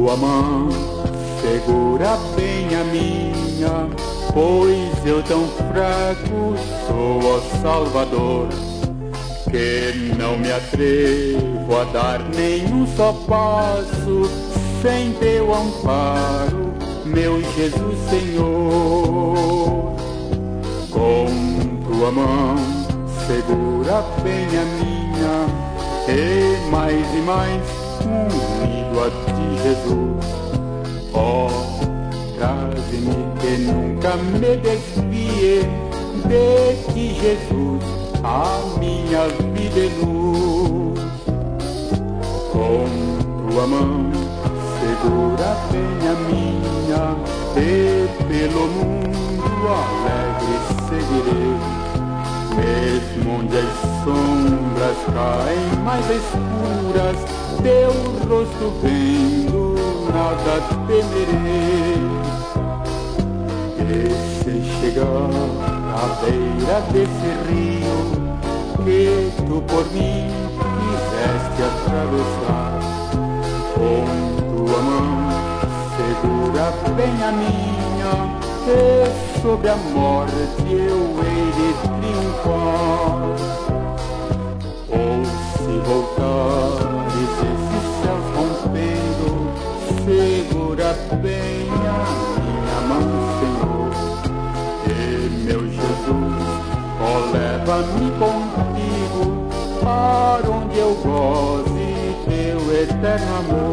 tua mão segura bem a minha, pois eu tão fraco sou, ó Salvador, que não me atrevo a dar nenhum só passo sem teu amparo, meu Jesus Senhor. Com tua mão segura bem a minha, e mais unido a ti, Jesus. Ó, traze-me que nunca me desvie de ti, Jesus, a minha vida é luz. Com tua mão segura bem a minha, e pelo mundo alegre seguirei. Mesmo onde as sombras caem mais escuras, teu rosto vendo, nada temerei. E se chegar à beira desse rio que tu por mim quiseste atravessar, com tua mão segura bem a minha, e sobre a morte eu hei de triunfar. Ou se voltares esses céus rompendo, segura bem a minha mão, Senhor. E meu Jesus, ó, leva-me contigo, para onde eu goze teu eterno amor.